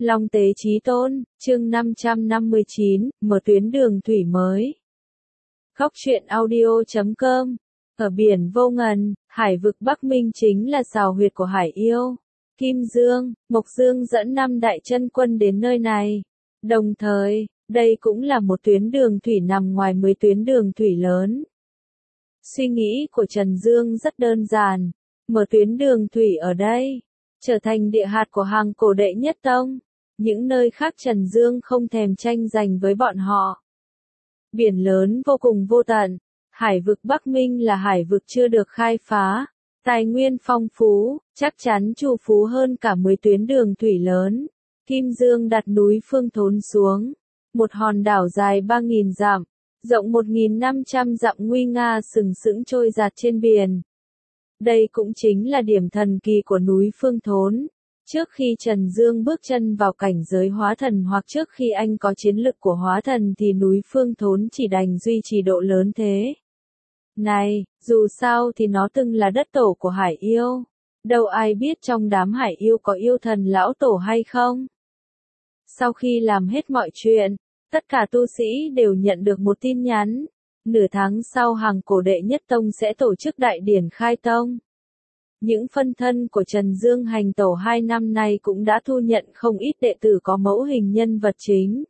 Long tế chí tôn, chương 559, mở tuyến đường thủy mới. Góc truyện audio.com. Ở biển vô ngần, hải vực Bắc Minh chính là sào huyệt của hải yêu. Kim Dương, Mộc Dương dẫn 5 đại chân quân đến nơi này. Đồng thời, đây cũng là một tuyến đường thủy nằm ngoài 10 tuyến đường thủy lớn. Suy nghĩ của Trần Dương rất đơn giản, mở tuyến đường thủy ở đây, trở thành địa hạt của hàng cổ đệ nhất tông. Những nơi khác Trần Dương không thèm tranh giành với bọn họ. Biển lớn vô cùng vô tận, hải vực Bắc Minh là hải vực chưa được khai phá, tài nguyên phong phú, chắc chắn trù phú hơn cả 10 tuyến đường thủy lớn. Kim Dương đặt núi Phương Thốn xuống, một hòn đảo dài 3.000 dặm, rộng 1.500 dặm nguy nga sừng sững trôi dạt trên biển. Đây cũng chính là điểm thần kỳ của núi Phương Thốn. Trước khi Trần Dương bước chân vào cảnh giới hóa thần hoặc trước khi anh có chiến lực của hóa thần thì núi Phương Thốn chỉ đành duy trì độ lớn thế. Này, dù sao thì nó từng là đất tổ của hải yêu. Đâu ai biết trong đám hải yêu có yêu thần lão tổ hay không? Sau khi làm hết mọi chuyện, tất cả tu sĩ đều nhận được một tin nhắn. Nửa tháng sau hàng cổ đệ nhất tông sẽ tổ chức đại điển khai tông. Những phân thân của Trần Dương hành tẩu 2 năm nay cũng đã thu nhận không ít đệ tử có mẫu hình nhân vật chính.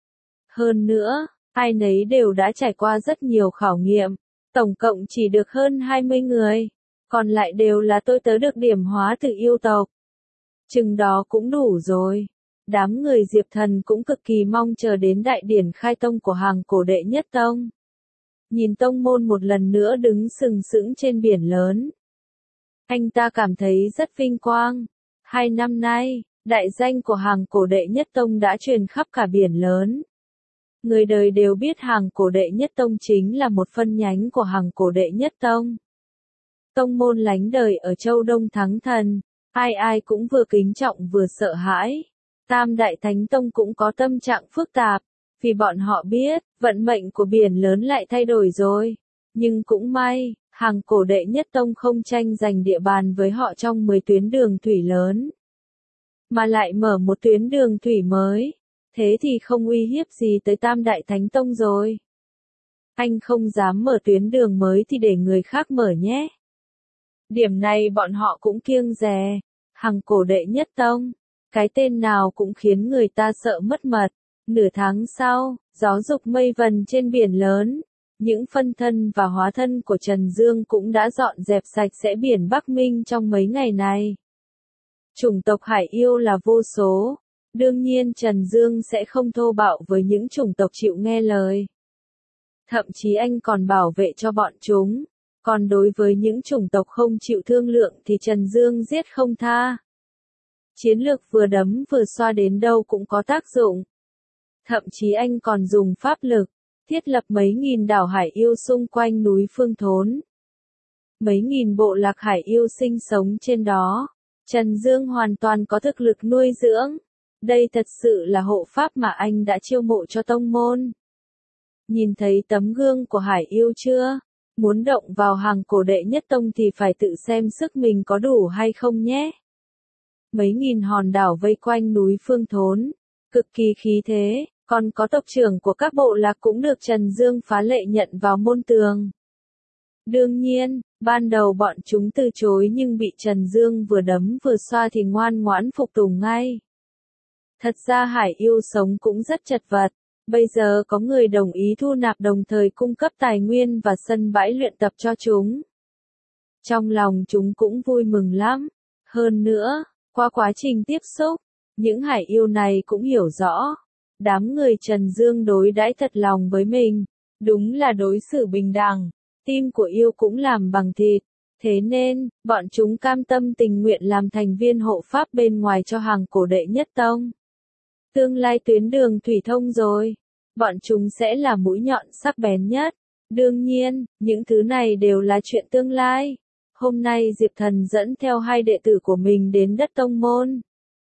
Hơn nữa, ai nấy đều đã trải qua rất nhiều khảo nghiệm, tổng cộng chỉ được hơn 20 người, còn lại đều là tôi tớ được điểm hóa từ yêu tộc. Chừng đó cũng đủ rồi. Đám người Diệp Thần cũng cực kỳ mong chờ đến đại điển khai tông của hàng cổ đệ nhất tông. Nhìn tông môn một lần nữa đứng sừng sững trên biển lớn. Anh ta cảm thấy rất vinh quang. 2 năm nay, đại danh của hàng cổ đệ nhất tông đã truyền khắp cả biển lớn. Người đời đều biết hàng cổ đệ nhất tông chính là một phân nhánh của hàng cổ đệ nhất tông. Tông môn lánh đời ở châu Đông Thắng Thần, ai ai cũng vừa kính trọng vừa sợ hãi. Tam đại thánh tông cũng có tâm trạng phức tạp, vì bọn họ biết, vận mệnh của biển lớn lại thay đổi rồi. Nhưng cũng may, hàng cổ đệ nhất tông không tranh giành địa bàn với họ trong 10 tuyến đường thủy lớn, mà lại mở một tuyến đường thủy mới. Thế thì không uy hiếp gì tới tam đại thánh tông rồi. Anh không dám mở tuyến đường mới thì để người khác mở nhé. Điểm này bọn họ cũng kiêng dè. Hàng cổ đệ nhất tông, cái tên nào cũng khiến người ta sợ mất mật. Nửa tháng sau, gió dục mây vần trên biển lớn. Những phân thân và hóa thân của Trần Dương cũng đã dọn dẹp sạch sẽ biển Bắc Minh trong mấy ngày này. Chủng tộc hải yêu là vô số. Đương nhiên Trần Dương sẽ không thô bạo với những chủng tộc chịu nghe lời. Thậm chí anh còn bảo vệ cho bọn chúng. Còn đối với những chủng tộc không chịu thương lượng thì Trần Dương giết không tha. Chiến lược vừa đấm vừa xoa đến đâu cũng có tác dụng. Thậm chí anh còn dùng pháp lực, thiết lập mấy nghìn đảo hải yêu xung quanh núi Phương Thốn. Mấy nghìn bộ lạc hải yêu sinh sống trên đó. Trần Dương hoàn toàn có thực lực nuôi dưỡng. Đây thật sự là hộ pháp mà anh đã chiêu mộ cho tông môn. Nhìn thấy tấm gương của hải yêu chưa? Muốn động vào hàng cổ đệ nhất tông thì phải tự xem sức mình có đủ hay không nhé. Mấy nghìn hòn đảo vây quanh núi Phương Thốn, cực kỳ khí thế, còn có tộc trưởng của các bộ lạc cũng được Trần Dương phá lệ nhận vào môn tường. Đương nhiên, ban đầu bọn chúng từ chối nhưng bị Trần Dương vừa đấm vừa xoa thì ngoan ngoãn phục tùng ngay. Thật ra hải yêu sống cũng rất chật vật, bây giờ có người đồng ý thu nạp đồng thời cung cấp tài nguyên và sân bãi luyện tập cho chúng. Trong lòng chúng cũng vui mừng lắm. Hơn nữa, qua quá trình tiếp xúc, những hải yêu này cũng hiểu rõ. Đám người Trần Dương đối đãi thật lòng với mình, đúng là đối xử bình đẳng, tim của yêu cũng làm bằng thịt. Thế nên, bọn chúng cam tâm tình nguyện làm thành viên hộ pháp bên ngoài cho hàng cổ đệ nhất tông. Tương lai tuyến đường thủy thông rồi, bọn chúng sẽ là mũi nhọn sắc bén nhất. Đương nhiên, những thứ này đều là chuyện tương lai. Hôm nay Diệp Thần dẫn theo 2 đệ tử của mình đến đất tông môn.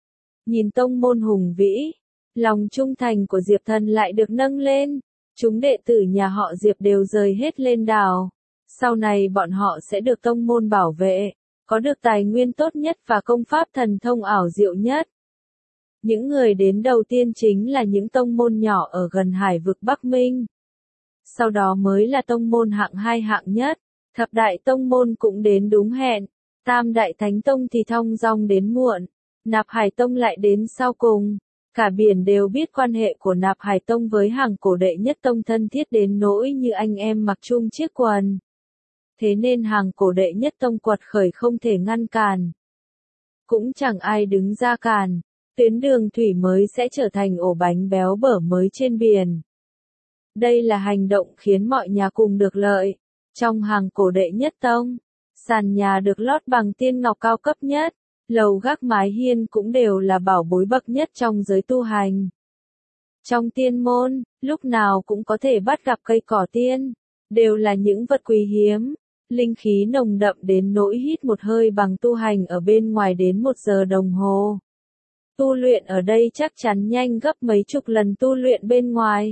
Nhìn tông môn hùng vĩ, lòng trung thành của Diệp Thần lại được nâng lên. Chúng đệ tử nhà họ Diệp đều rời hết lên đảo. Sau này bọn họ sẽ được tông môn bảo vệ, có được tài nguyên tốt nhất và công pháp thần thông ảo diệu nhất. Những người đến đầu tiên chính là những tông môn nhỏ ở gần hải vực Bắc Minh. Sau đó mới là tông môn hạng 2 hạng nhất. Thập đại tông môn cũng đến đúng hẹn. Tam đại thánh tông thì thong dong đến muộn. Nạp Hải Tông lại đến sau cùng. Cả biển đều biết quan hệ của Nạp Hải Tông với hàng cổ đệ nhất tông thân thiết đến nỗi như anh em mặc chung chiếc quần. Thế nên hàng cổ đệ nhất tông quật khởi không thể ngăn cản. Cũng chẳng ai đứng ra cản. Tuyến đường thủy mới sẽ trở thành ổ bánh béo bở mới trên biển. Đây là hành động khiến mọi nhà cùng được lợi. Trong hàng cổ đệ nhất tông, sàn nhà được lót bằng tiên ngọc cao cấp nhất, lầu gác mái hiên cũng đều là bảo bối bậc nhất trong giới tu hành. Trong tiên môn, lúc nào cũng có thể bắt gặp cây cỏ tiên, đều là những vật quý hiếm, linh khí nồng đậm đến nỗi hít một hơi bằng tu hành ở bên ngoài đến 1 giờ đồng hồ. Tu luyện ở đây chắc chắn nhanh gấp mấy chục lần tu luyện bên ngoài.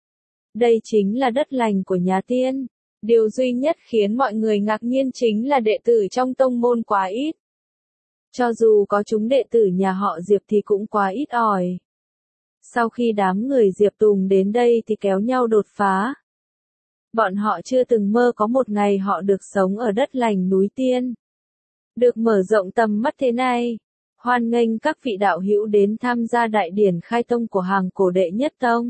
Đây chính là đất lành của nhà tiên. Điều duy nhất khiến mọi người ngạc nhiên chính là đệ tử trong tông môn quá ít. Cho dù có chúng đệ tử nhà họ Diệp thì cũng quá ít ỏi. Sau khi đám người Diệp Tùng đến đây thì kéo nhau đột phá. Bọn họ chưa từng mơ có một ngày họ được sống ở đất lành núi tiên. Được mở rộng tầm mắt thế này. Hoan nghênh các vị đạo hữu đến tham gia đại điển khai tông của hàng cổ đệ nhất tông.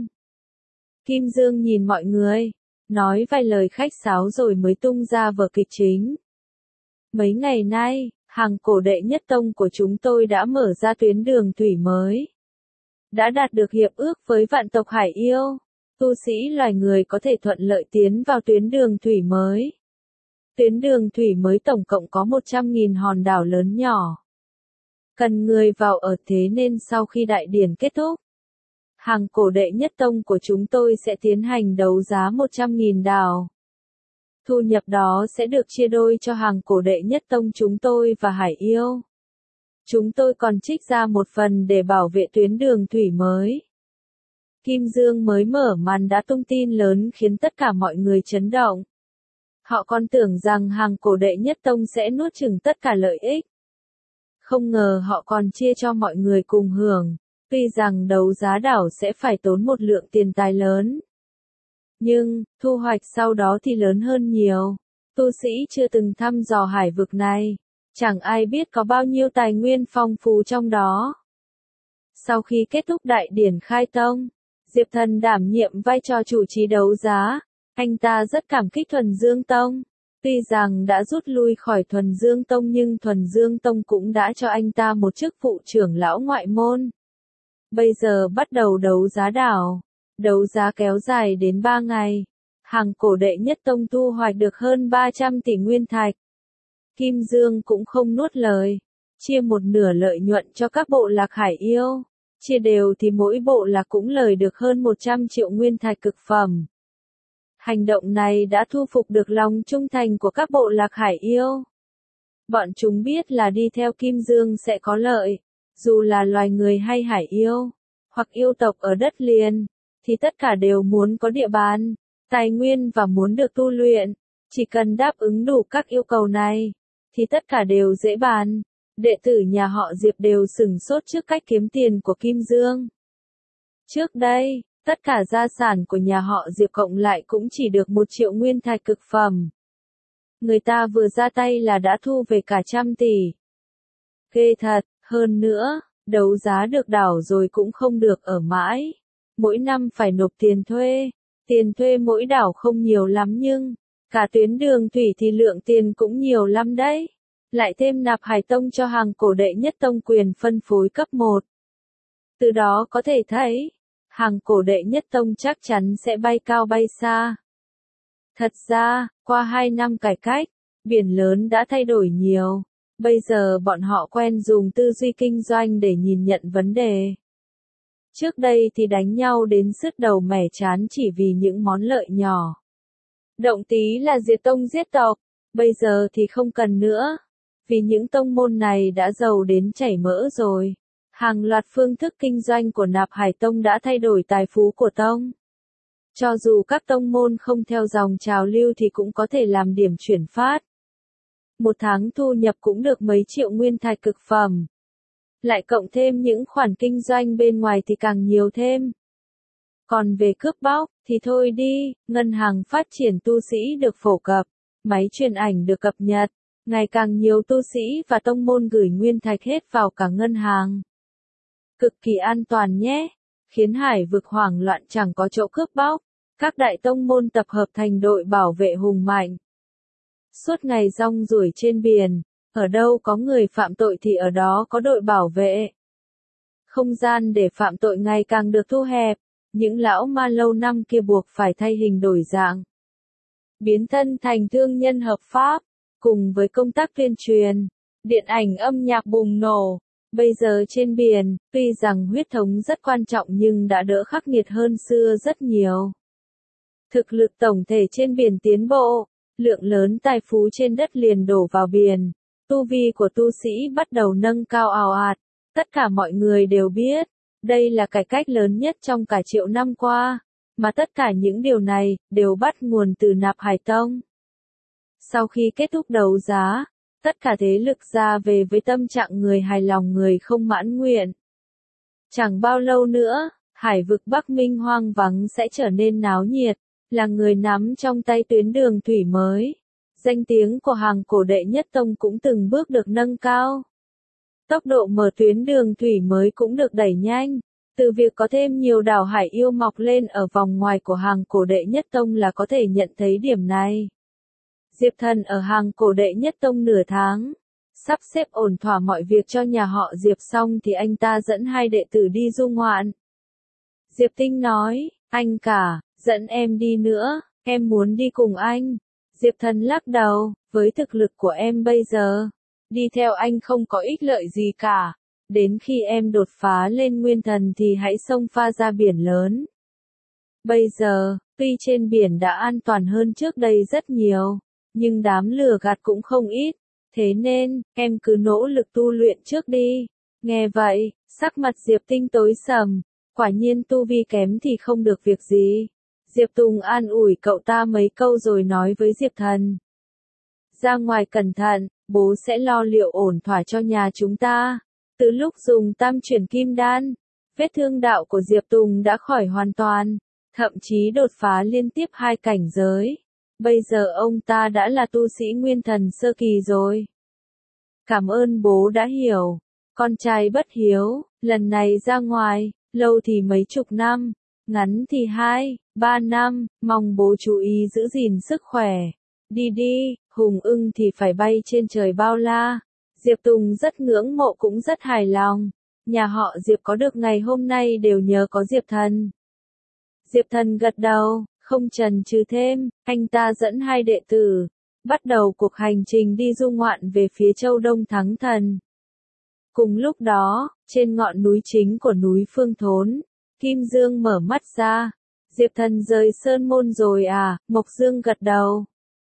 Kim Dương nhìn mọi người, nói vài lời khách sáo rồi mới tung ra vở kịch chính. Mấy ngày nay, hàng cổ đệ nhất tông của chúng tôi đã mở ra tuyến đường thủy mới. Đã đạt được hiệp ước với vạn tộc Hải Yêu. Tu sĩ loài người có thể thuận lợi tiến vào tuyến đường thủy mới. Tuyến đường thủy mới tổng cộng có 100.000 hòn đảo lớn nhỏ. Cần người vào ở thế nên sau khi đại điển kết thúc, hàng cổ đệ nhất tông của chúng tôi sẽ tiến hành đấu giá 100.000 đảo. Thu nhập đó sẽ được chia đôi cho hàng cổ đệ nhất tông chúng tôi và Hải Yêu. Chúng tôi còn trích ra một phần để bảo vệ tuyến đường thủy mới. Kim Dương mới mở màn đã tung tin lớn khiến tất cả mọi người chấn động. Họ còn tưởng rằng hàng cổ đệ nhất tông sẽ nuốt chửng tất cả lợi ích. Không ngờ họ còn chia cho mọi người cùng hưởng. Tuy rằng đấu giá đảo sẽ phải tốn một lượng tiền tài lớn. Nhưng, thu hoạch sau đó thì lớn hơn nhiều. Tu sĩ chưa từng thăm dò hải vực này. Chẳng ai biết có bao nhiêu tài nguyên phong phú trong đó. Sau khi kết thúc đại điển khai tông, Diệp Thần đảm nhiệm vai trò chủ trì đấu giá. Anh ta rất cảm kích Thuần Dương Tông. Tuy rằng đã rút lui khỏi Thuần Dương Tông nhưng Thuần Dương Tông cũng đã cho anh ta một chức vụ trưởng lão ngoại môn. Bây giờ bắt đầu đấu giá đảo. Đấu giá kéo dài đến 3 ngày. Hàng cổ đệ nhất tông thu hoạch được hơn 300 tỷ nguyên thạch. Kim Dương cũng không nuốt lời. Chia một nửa lợi nhuận cho các bộ lạc Hải Yêu. Chia đều thì mỗi bộ lạc cũng lời được hơn 100 triệu nguyên thạch cực phẩm. Hành động này đã thu phục được lòng trung thành của các bộ lạc Hải Yêu. Bọn chúng biết là đi theo Kim Dương sẽ có lợi. Dù là loài người hay Hải Yêu, hoặc yêu tộc ở đất liền, thì tất cả đều muốn có địa bàn, tài nguyên và muốn được tu luyện. Chỉ cần đáp ứng đủ các yêu cầu này, thì tất cả đều dễ bàn. Đệ tử nhà họ Diệp đều sửng sốt trước cách kiếm tiền của Kim Dương. Trước đây, tất cả gia sản của nhà họ Diệp cộng lại cũng chỉ được 1 triệu nguyên thạch cực phẩm. Người ta vừa ra tay là đã thu về cả 100 tỷ. Ghê thật, hơn nữa, đấu giá được đảo rồi cũng không được ở mãi. Mỗi năm phải nộp tiền thuê. Tiền thuê mỗi đảo không nhiều lắm nhưng, cả tuyến đường thủy thì lượng tiền cũng nhiều lắm đấy. Lại thêm Nạp Hải Tông cho hàng cổ đệ nhất tông quyền phân phối cấp 1. Từ đó có thể thấy, hàng cổ đệ nhất tông chắc chắn sẽ bay cao bay xa. Thật ra, qua 2 năm cải cách, biển lớn đã thay đổi nhiều. Bây giờ bọn họ quen dùng tư duy kinh doanh để nhìn nhận vấn đề. Trước đây thì đánh nhau đến sứt đầu mẻ trán chỉ vì những món lợi nhỏ. Động tí là diệt tông giết tộc, bây giờ thì không cần nữa. Vì những tông môn này đã giàu đến chảy mỡ rồi. Hàng loạt phương thức kinh doanh của Nạp Hải Tông đã thay đổi tài phú của tông. Cho dù các tông môn không theo dòng trào lưu thì cũng có thể làm điểm chuyển phát. 1 tháng thu nhập cũng được mấy triệu nguyên thạch cực phẩm. lại cộng thêm những khoản kinh doanh bên ngoài thì càng nhiều thêm. Còn về cướp bóc, thì thôi đi, ngân hàng phát triển tu sĩ được phổ cập, máy truyền ảnh được cập nhật, ngày càng nhiều tu sĩ và tông môn gửi nguyên thạch hết vào cả ngân hàng. Cực kỳ an toàn nhé, khiến hải vực hoảng loạn chẳng có chỗ cướp bóc, các đại tông môn tập hợp thành đội bảo vệ hùng mạnh. Suốt ngày rong ruổi trên biển, ở đâu có người phạm tội thì ở đó có đội bảo vệ. Không gian để phạm tội ngày càng được thu hẹp, những lão ma lâu năm kia buộc phải thay hình đổi dạng. Biến thân thành thương nhân hợp pháp, cùng với công tác tuyên truyền, điện ảnh âm nhạc bùng nổ. Bây giờ trên biển, tuy rằng huyết thống rất quan trọng nhưng đã đỡ khắc nghiệt hơn xưa rất nhiều. Thực lực tổng thể trên biển tiến bộ, lượng lớn tài phú trên đất liền đổ vào biển, tu vi của tu sĩ bắt đầu nâng cao ào ạt, tất cả mọi người đều biết, đây là cải cách lớn nhất trong cả triệu năm qua, mà tất cả những điều này đều bắt nguồn từ Nạp Hải Tông. Sau khi kết thúc đấu giá, tất cả thế lực ra về với tâm trạng người hài lòng người không mãn nguyện. Chẳng bao lâu nữa, hải vực Bắc Minh hoang vắng sẽ trở nên náo nhiệt, là người nắm trong tay tuyến đường thủy mới. Danh tiếng của hàng cổ đệ nhất tông cũng từng bước được nâng cao. Tốc độ mở tuyến đường thủy mới cũng được đẩy nhanh, từ việc có thêm nhiều đảo hải yêu mọc lên ở vòng ngoài của hàng cổ đệ nhất tông là có thể nhận thấy điểm này. Diệp Thần ở hàng cổ đệ nhất tông nửa tháng, sắp xếp ổn thỏa mọi việc cho nhà họ Diệp xong thì anh ta dẫn hai đệ tử đi du ngoạn. Diệp Tinh nói, anh cả, dẫn em đi nữa, em muốn đi cùng anh. Diệp Thần lắc đầu, với thực lực của em bây giờ, đi theo anh không có ích lợi gì cả. Đến khi em đột phá lên nguyên thần thì hãy xông pha ra biển lớn. Bây giờ, tuy trên biển đã an toàn hơn trước đây rất nhiều, nhưng đám lừa gạt cũng không ít, thế nên, em cứ nỗ lực tu luyện trước đi. Nghe vậy, sắc mặt Diệp Tinh tối sầm, quả nhiên tu vi kém thì không được việc gì. Diệp Tùng an ủi cậu ta mấy câu rồi nói với Diệp Thần. Ra ngoài cẩn thận, bố sẽ lo liệu ổn thỏa cho nhà chúng ta. Từ lúc dùng tam chuyển kim đan, vết thương đạo của Diệp Tùng đã khỏi hoàn toàn, thậm chí đột phá liên tiếp 2 cảnh giới. Bây giờ ông ta đã là tu sĩ nguyên thần sơ kỳ rồi. Cảm ơn bố đã hiểu. Con trai bất hiếu, lần này ra ngoài, lâu thì mấy chục năm, ngắn thì 2-3 năm, mong bố chú ý giữ gìn sức khỏe. Đi đi, hùng ưng thì phải bay trên trời bao la. Diệp Tùng rất ngưỡng mộ cũng rất hài lòng. Nhà họ Diệp có được ngày hôm nay đều nhờ có Diệp Thần. Diệp Thần gật đầu, không chần chừ thêm, anh ta dẫn hai đệ tử, bắt đầu cuộc hành trình đi du ngoạn về phía châu Đông Thắng Thần. Cùng lúc đó, trên ngọn núi chính của núi Phương Thốn, Kim Dương mở mắt ra. Diệp Thần rời Sơn Môn rồi à, Mộc Dương gật đầu.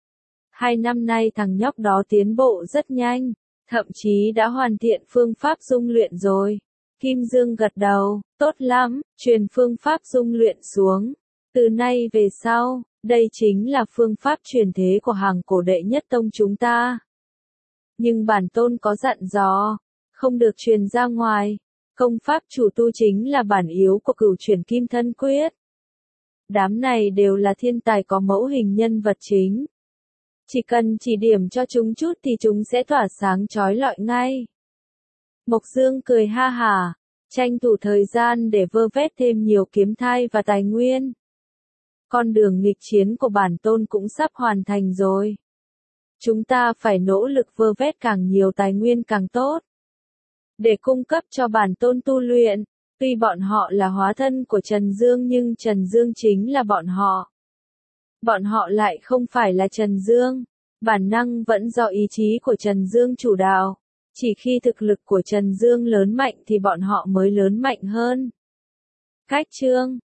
2 năm nay thằng nhóc đó tiến bộ rất nhanh, thậm chí đã hoàn thiện phương pháp dung luyện rồi. Kim Dương gật đầu, tốt lắm, truyền phương pháp dung luyện xuống. Từ nay về sau, đây chính là phương pháp truyền thế của hàng cổ đệ nhất tông chúng ta. Nhưng bản tôn có dặn dò, không được truyền ra ngoài. Công pháp chủ tu chính là bản yếu của Cửu Chuyển Kim Thân Quyết. Đám này đều là thiên tài có mẫu hình nhân vật chính. Chỉ cần chỉ điểm cho chúng chút thì chúng sẽ tỏa sáng chói lọi ngay. Mộc Dương cười ha hả, tranh thủ thời gian để vơ vét thêm nhiều kiếm thai và tài nguyên. Con đường nghịch chiến của bản tôn cũng sắp hoàn thành rồi. Chúng ta phải nỗ lực vơ vét càng nhiều tài nguyên càng tốt, để cung cấp cho bản tôn tu luyện. Tuy bọn họ là hóa thân của Trần Dương nhưng Trần Dương chính là bọn họ. Bọn họ lại không phải là Trần Dương. Bản năng vẫn do ý chí của Trần Dương chủ đạo. Chỉ khi thực lực của Trần Dương lớn mạnh thì bọn họ mới lớn mạnh hơn. Cách chương